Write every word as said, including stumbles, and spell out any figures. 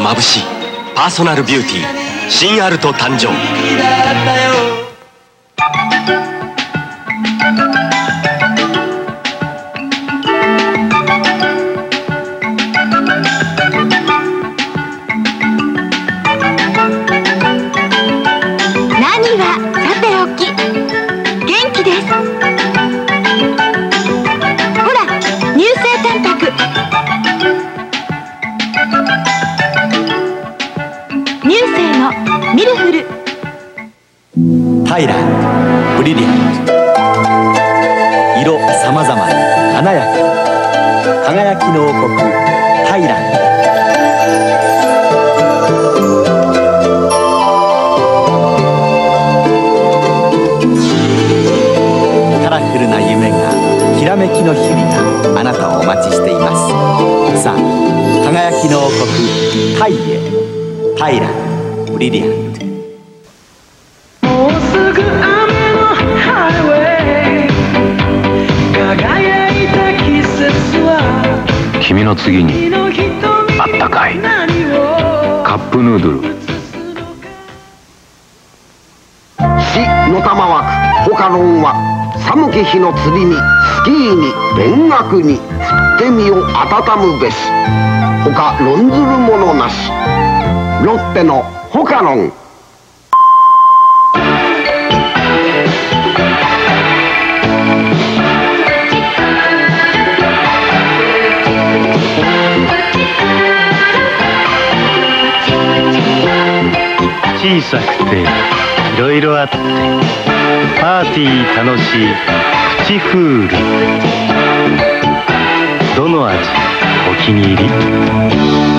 眩しいパーソナルビューティー新アルト誕生。 何はさておき元気です。ほら乳清タンパク、乳清のミルフル。 タイランブリリアント、色さまざまに華やかに輝きの王国タイランド。カラフルな夢がきらめきの日々があなたをお待ちしています。さあ輝きの王国タイへ、タイランドブリリアント。 もうすぐ雨のハイウェイ、輝いた季節は君の次にあったかいカップヌードル。 市の玉枠ホカロンは寒き日の釣りにスキーに勉学に振ってみを温むべし。他論ずるものなし。ロッテのホカロン。 小さくていろいろあってパーティー楽しいプチフール。どの味お気に入り？